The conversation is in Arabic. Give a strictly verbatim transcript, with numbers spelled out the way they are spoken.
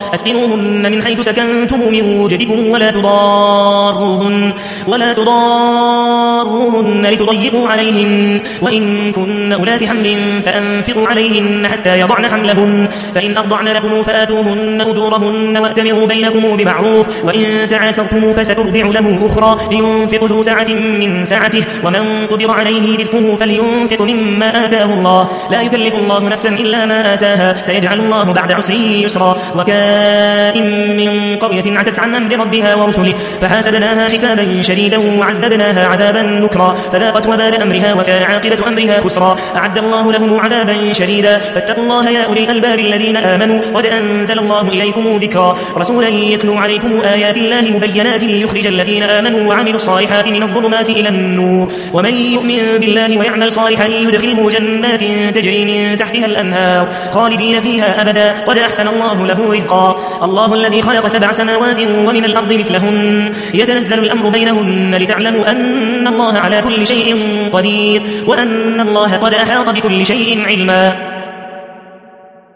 أسكنوهن من حيث سكنتم من وجدكم ولا تضاروهن ولا تضاروهن لتضيقوا عليهن وإن كن أولات حمل فأنفقوا عليهن حتى يضعن حملهن فإن أرضعن لكم فآتوهن أجورهن وأتمروا بينكم بمعروف وإن تعاسرتم فسترضع له أخرى لينفق ذو سعة من سعته ومن قدر عليه رزقه فلينفق مما آتاه الله لا يكلف الله نفسا إلا ما آتاها سيجعل الله بعد عسر يسرا وكائن من قرية عتت عن أمر ربها ورسله فحاسبناها حسابا شديدا وعذبناها عذابا نكرا فذاقت وبال أمرها وكان عاقبة أمرها خسرا أعد الله لهم عذابا شديدا فاتقوا الله يا أولي الألباب الذين آمنوا قد أنزل الله إليكم ذكرا رسولا يتلو عليكم آيات الله مبينات ليخرج الذين آمنوا وعملوا الصالحات من الظلمات إلى النور ومن يؤمن بالله ويعمل صالحا يدخله جنات تجري من تحتها الأنهار خالدين فيها أبدا قد أحسن الله له رزقا الله الذي خلق سبع سماوات ومن الأرض مثلهن يتنزل الأمر بينهن لتعلموا أن الله على كل شيء قدير وأن الله قد أحاط بكل شيء علما